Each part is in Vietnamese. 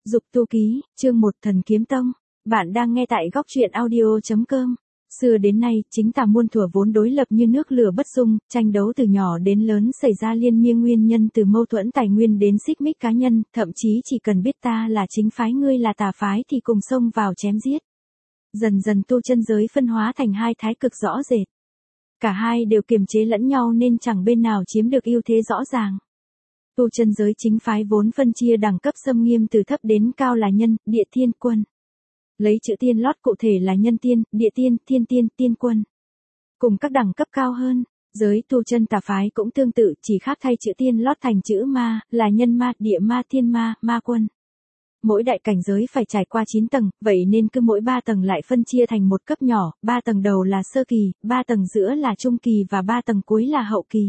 Dục tu ký, chương 1 Thần Kiếm Tông. Bạn đang nghe tại góc truyện audio.com. Xưa đến nay, chính tà muôn thuở vốn đối lập như nước lửa bất dung, tranh đấu từ nhỏ đến lớn xảy ra liên miên nguyên nhân từ mâu thuẫn tài nguyên đến xích mích cá nhân, thậm chí chỉ cần biết ta là chính phái ngươi là tà phái thì cùng xông vào chém giết. Dần dần tu chân giới phân hóa thành hai thái cực rõ rệt. Cả hai đều kiềm chế lẫn nhau nên chẳng bên nào chiếm được ưu thế rõ ràng. Tu chân giới chính phái vốn phân chia đẳng cấp xâm nghiêm từ thấp đến cao là nhân, địa tiên, quân. Lấy chữ tiên lót cụ thể là nhân tiên, địa tiên, thiên tiên, tiên quân. Cùng các đẳng cấp cao hơn, giới tu chân tà phái cũng tương tự, chỉ khác thay chữ tiên lót thành chữ ma, là nhân ma, địa ma, thiên ma, ma quân. Mỗi đại cảnh giới phải trải qua 9 tầng, vậy nên cứ mỗi 3 tầng lại phân chia thành một cấp nhỏ, 3 tầng đầu là sơ kỳ, 3 tầng giữa là trung kỳ và 3 tầng cuối là hậu kỳ.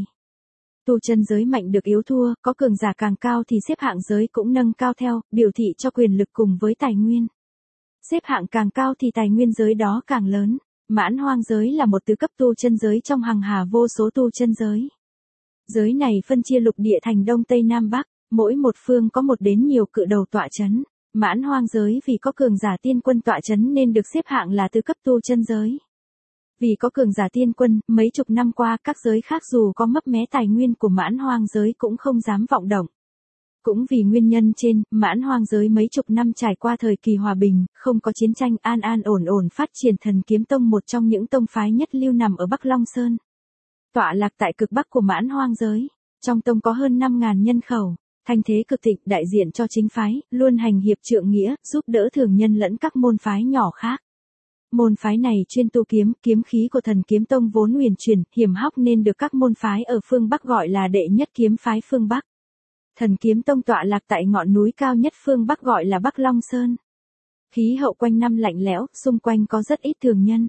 Tu chân giới mạnh được yếu thua, có cường giả càng cao thì xếp hạng giới cũng nâng cao theo, biểu thị cho quyền lực cùng với tài nguyên. Xếp hạng càng cao thì tài nguyên giới đó càng lớn. Mãn hoang giới là một tứ cấp tu chân giới trong hàng hà vô số tu chân giới. Giới này phân chia lục địa thành Đông Tây Nam Bắc, mỗi một phương có một đến nhiều cự đầu tọa chấn. Mãn hoang giới vì có cường giả tiên quân tọa chấn nên được xếp hạng là tứ cấp tu chân giới. Vì có cường giả tiên quân, mấy chục năm qua các giới khác dù có mấp mé tài nguyên của mãn hoang giới cũng không dám vọng động. Cũng vì nguyên nhân trên, mãn hoang giới mấy chục năm trải qua thời kỳ hòa bình, không có chiến tranh, an an ổn ổn phát triển Thần Kiếm Tông, một trong những tông phái nhất lưu nằm ở Bắc Long Sơn. Tọa lạc tại cực bắc của mãn hoang giới, trong tông có hơn 5.000 nhân khẩu, thanh thế cực thịnh, đại diện cho chính phái, luôn hành hiệp trượng nghĩa, giúp đỡ thường nhân lẫn các môn phái nhỏ khác. Môn phái này chuyên tu kiếm, kiếm khí của Thần Kiếm Tông vốn huyền chuyển, hiểm hóc nên được các môn phái ở phương Bắc gọi là đệ nhất kiếm phái phương Bắc. Thần Kiếm Tông tọa lạc tại ngọn núi cao nhất phương Bắc gọi là Bắc Long Sơn. Khí hậu quanh năm lạnh lẽo, xung quanh có rất ít thường nhân.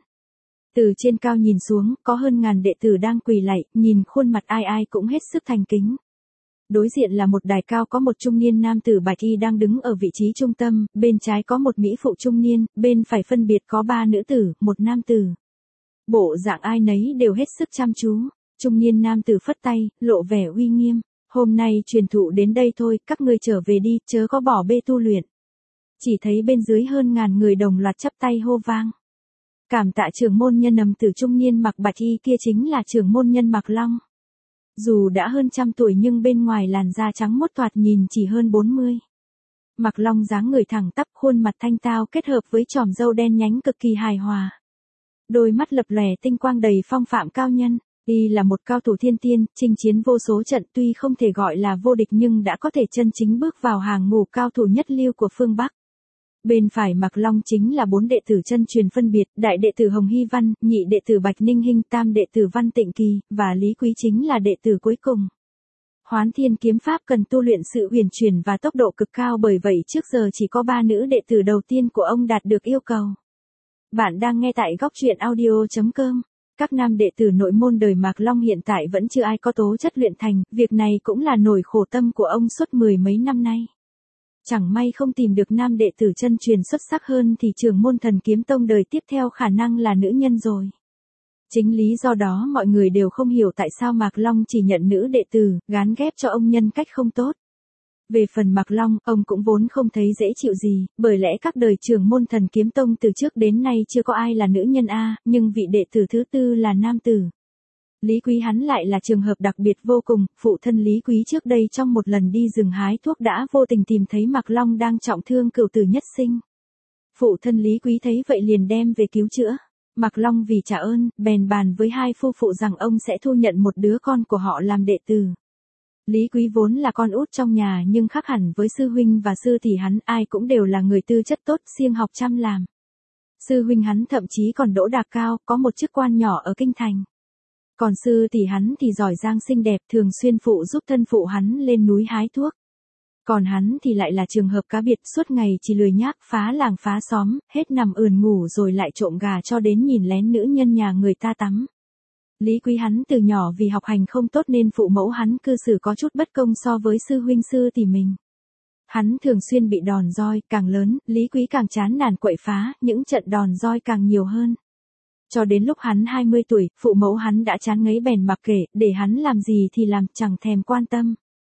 Từ trên cao nhìn xuống, có hơn ngàn đệ tử đang quỳ lạy, nhìn khuôn mặt ai ai cũng hết sức thành kính. Đối diện là một đài cao có một trung niên nam tử bạch y đang đứng ở vị trí trung tâm, bên trái có một mỹ phụ trung niên, bên phải phân biệt có 3 nữ tử, một nam tử. Bộ dạng ai nấy đều hết sức chăm chú, trung niên nam tử phất tay, lộ vẻ uy nghiêm. Hôm nay truyền thụ đến đây thôi, các ngươi trở về đi, chớ có bỏ bê tu luyện. Chỉ thấy bên dưới hơn ngàn người đồng loạt chắp tay hô vang. Cảm tạ trưởng môn nhân nằm tử trung niên mặc bạch y kia chính là trưởng môn nhân Mạc Long. Dù đã hơn trăm tuổi nhưng bên ngoài làn da trắng muốt thoạt nhìn chỉ hơn 40. Mạc Long dáng người thẳng tắp, khuôn mặt thanh tao kết hợp với chòm râu đen nhánh cực kỳ hài hòa. Đôi mắt lập lòe tinh quang đầy phong phạm cao nhân. Y là một cao thủ thiên tiên, chinh chiến vô số trận, tuy không thể gọi là vô địch nhưng đã có thể chân chính bước vào hàng ngũ cao thủ nhất lưu của phương Bắc. Bên phải Mạc Long chính là 4 đệ tử chân truyền phân biệt, đại đệ tử Hồng Hy Văn, nhị đệ tử Bạch Ninh Hinh, tam đệ tử Văn Tịnh Kỳ, và Lý Quý chính là đệ tử cuối cùng. Hoán Thiên kiếm pháp cần tu luyện sự huyền chuyển và tốc độ cực cao, bởi vậy trước giờ chỉ có 3 nữ đệ tử đầu tiên của ông đạt được yêu cầu. Bạn đang nghe tại góc truyện audio.com. Các nam đệ tử nội môn đời Mạc Long hiện tại vẫn chưa ai có tố chất luyện thành, việc này cũng là nỗi khổ tâm của ông suốt 10 mấy năm nay. Chẳng may không tìm được nam đệ tử chân truyền xuất sắc hơn thì trưởng môn Thần Kiếm Tông đời tiếp theo khả năng là nữ nhân rồi. Chính lý do đó mọi người đều không hiểu tại sao Mạc Long chỉ nhận nữ đệ tử, gán ghép cho ông nhân cách không tốt. Về phần Mạc Long, ông cũng vốn không thấy dễ chịu gì, bởi lẽ các đời trưởng môn Thần Kiếm Tông từ trước đến nay chưa có ai là nữ nhân nhưng vị đệ tử thứ tư là nam tử. Lý Quý hắn lại là trường hợp đặc biệt vô cùng, phụ thân Lý Quý trước đây trong một lần đi rừng hái thuốc đã vô tình tìm thấy Mạc Long đang trọng thương cửu tử nhất sinh. Phụ thân Lý Quý thấy vậy liền đem về cứu chữa. Mạc Long vì trả ơn, bèn bàn với hai phu phụ rằng ông sẽ thu nhận một đứa con của họ làm đệ tử. Lý Quý vốn là con út trong nhà nhưng khác hẳn với sư huynh và sư tỷ hắn, ai cũng đều là người tư chất tốt, siêng học chăm làm. Sư huynh hắn thậm chí còn đỗ đạt cao, có một chức quan nhỏ ở kinh thành. Còn sư tỷ hắn thì giỏi giang xinh đẹp, thường xuyên phụ giúp thân phụ hắn lên núi hái thuốc. Còn hắn thì lại là trường hợp cá biệt, suốt ngày chỉ lười nhác phá làng phá xóm, hết nằm ườn ngủ rồi lại trộm gà cho đến nhìn lén nữ nhân nhà người ta tắm. Lý Quý hắn từ nhỏ vì học hành không tốt nên phụ mẫu hắn cư xử có chút bất công so với sư huynh sư tỷ mình. Hắn thường xuyên bị đòn roi, càng lớn, Lý Quý càng chán nản quậy phá, những trận đòn roi càng nhiều hơn. Cho đến lúc hắn 20 tuổi, phụ mẫu hắn đã chán ngấy bèn mặc kệ, để hắn làm gì thì làm, chẳng thèm quan tâm.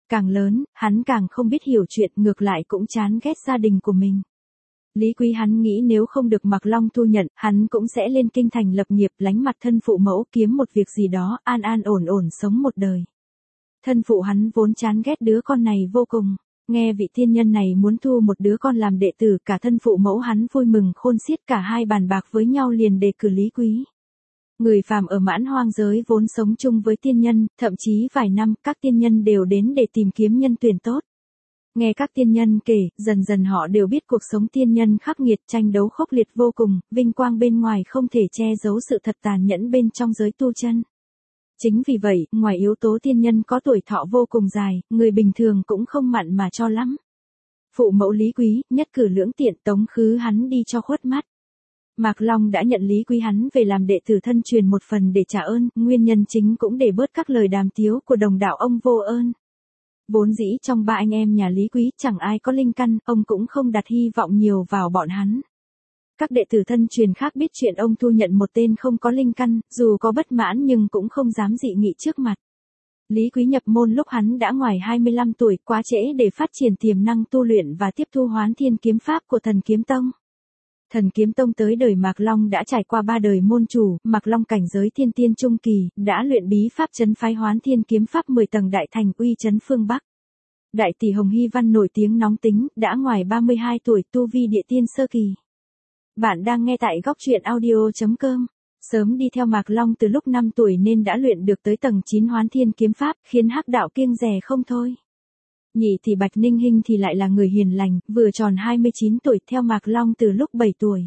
Càng lớn, hắn càng không biết hiểu chuyện, ngược lại cũng chán ghét gia đình của mình. Lý Quý hắn nghĩ nếu không được Mạc Long thu nhận, hắn cũng sẽ lên kinh thành lập nghiệp, lánh mặt thân phụ mẫu, kiếm một việc gì đó, an an ổn ổn sống một đời. Thân phụ hắn vốn chán ghét đứa con này vô cùng, nghe vị tiên nhân này muốn thu một đứa con làm đệ tử, cả thân phụ mẫu hắn vui mừng khôn xiết, cả hai bàn bạc với nhau liền đề cử Lý Quý. Người phàm ở mãn hoang giới vốn sống chung với tiên nhân, thậm chí vài năm, các tiên nhân đều đến để tìm kiếm nhân tuyển tốt. Nghe các tiên nhân kể, dần dần họ đều biết cuộc sống tiên nhân khắc nghiệt, tranh đấu khốc liệt vô cùng, vinh quang bên ngoài không thể che giấu sự thật tàn nhẫn bên trong giới tu chân. Chính vì vậy, ngoài yếu tố tiên nhân có tuổi thọ vô cùng dài, người bình thường cũng không mặn mà cho lắm. Phụ mẫu Lý Quý, nhất cử lưỡng tiện, tống khứ hắn đi cho khuất mắt. Mạc Long đã nhận Lý Quý hắn về làm đệ tử thân truyền một phần để trả ơn, nguyên nhân chính cũng để bớt các lời đàm tiếu của đồng đạo ông vô ơn. Vốn dĩ trong ba anh em nhà Lý Quý chẳng ai có linh căn, ông cũng không đặt hy vọng nhiều vào bọn hắn. Các đệ tử thân truyền khác biết chuyện ông thu nhận một tên không có linh căn, dù có bất mãn nhưng cũng không dám dị nghị trước mặt. Lý Quý nhập môn lúc hắn đã ngoài 25 tuổi, quá trễ để phát triển tiềm năng tu luyện và tiếp thu Hoán Thiên kiếm pháp của Thần Kiếm Tông. Thần Kiếm Tông tới đời Mạc Long đã trải qua 3 đời môn chủ, Mạc Long cảnh giới thiên tiên trung kỳ, đã luyện bí pháp trấn phái Hoán Thiên kiếm pháp 10 tầng đại thành, uy trấn phương Bắc. Đại tỷ Hồng Hy Văn nổi tiếng nóng tính, đã ngoài 32 tuổi, tu vi địa tiên sơ kỳ. Bạn đang nghe tại góc truyện audio.com. Sớm đi theo Mạc Long từ lúc 5 tuổi nên đã luyện được tới tầng 9 Hoán Thiên kiếm pháp, khiến hắc đạo kiêng dè không thôi. Nhị tỷ Bạch Ninh Hinh thì lại là người hiền lành, vừa tròn 29 tuổi, theo Mạc Long từ lúc 7 tuổi.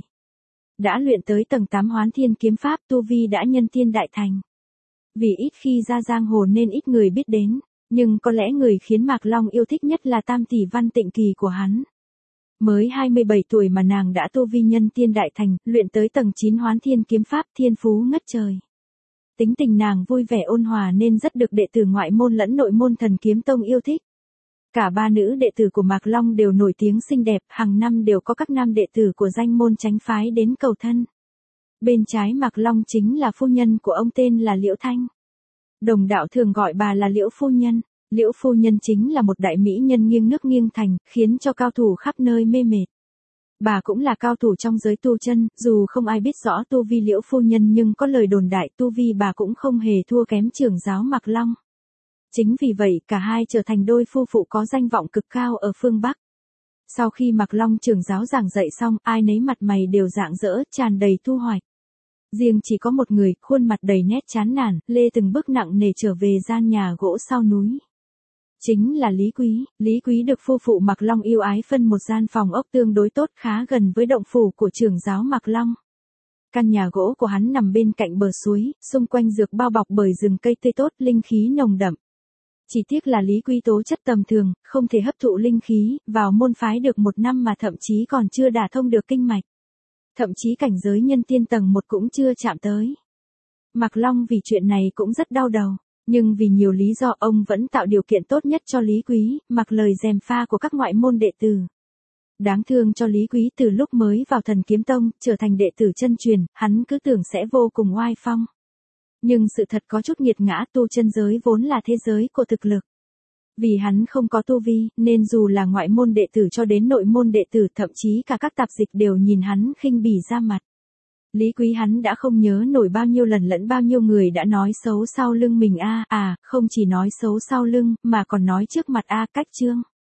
Đã luyện tới tầng 8 Hoán Thiên kiếm pháp, tu vi đã nhân tiên đại thành. Vì ít khi ra giang hồ nên ít người biết đến, nhưng có lẽ người khiến Mạc Long yêu thích nhất là tam tỷ Văn Tịnh Kỳ của hắn. Mới 27 tuổi mà nàng đã tu vi nhân tiên đại thành, luyện tới tầng 9 Hoán Thiên kiếm pháp, thiên phú ngất trời. Tính tình nàng vui vẻ ôn hòa nên rất được đệ tử ngoại môn lẫn nội môn Thần Kiếm Tông yêu thích. Cả 3 nữ đệ tử của Mạc Long đều nổi tiếng xinh đẹp, hàng năm đều có các nam đệ tử của danh môn chánh phái đến cầu thân. Bên trái Mạc Long chính là phu nhân của ông tên là Liễu Thanh. Đồng đạo thường gọi bà là Liễu phu nhân. Liễu phu nhân chính là một đại mỹ nhân nghiêng nước nghiêng thành, khiến cho cao thủ khắp nơi mê mệt. Bà cũng là cao thủ trong giới tu chân, dù không ai biết rõ tu vi Liễu phu nhân nhưng có lời đồn đại tu vi bà cũng không hề thua kém trưởng giáo Mạc Long. Chính vì vậy cả hai trở thành đôi phu phụ có danh vọng cực cao ở phương Bắc. Sau khi Mạc Long trưởng giáo giảng dạy xong, ai nấy mặt mày đều rạng rỡ, tràn đầy thu hoạch. Riêng chỉ có một người, khuôn mặt đầy nét chán nản, lê từng bước nặng nề trở về gian nhà gỗ sau núi. Chính là Lý Quý. Lý Quý được phu phụ Mạc Long yêu ái phân một gian phòng ốc tương đối tốt, khá gần với động phủ của trưởng giáo Mạc Long. Căn nhà gỗ của hắn nằm bên cạnh bờ suối, xung quanh dược bao bọc bởi rừng cây tươi tốt, linh khí nồng đậm. Chỉ tiếc là Lý Quý tố chất tầm thường, không thể hấp thụ linh khí, vào môn phái được 1 năm mà thậm chí còn chưa đả thông được kinh mạch. Thậm chí cảnh giới nhân tiên tầng 1 cũng chưa chạm tới. Mạc Long vì chuyện này cũng rất đau đầu, nhưng vì nhiều lý do ông vẫn tạo điều kiện tốt nhất cho Lý Quý, mặc lời gièm pha của các ngoại môn đệ tử. Đáng thương cho Lý Quý, từ lúc mới vào Thần Kiếm Tông, trở thành đệ tử chân truyền, hắn cứ tưởng sẽ vô cùng oai phong. Nhưng sự thật có chút nghiệt ngã, tu chân giới vốn là thế giới của thực lực. Vì hắn không có tu vi, nên dù là ngoại môn đệ tử cho đến nội môn đệ tử, thậm chí cả các tạp dịch đều nhìn hắn khinh bỉ ra mặt. Lý Quý hắn đã không nhớ nổi bao nhiêu lần lẫn bao nhiêu người đã nói xấu sau lưng mình không chỉ nói xấu sau lưng, mà còn nói trước mặt cách chương.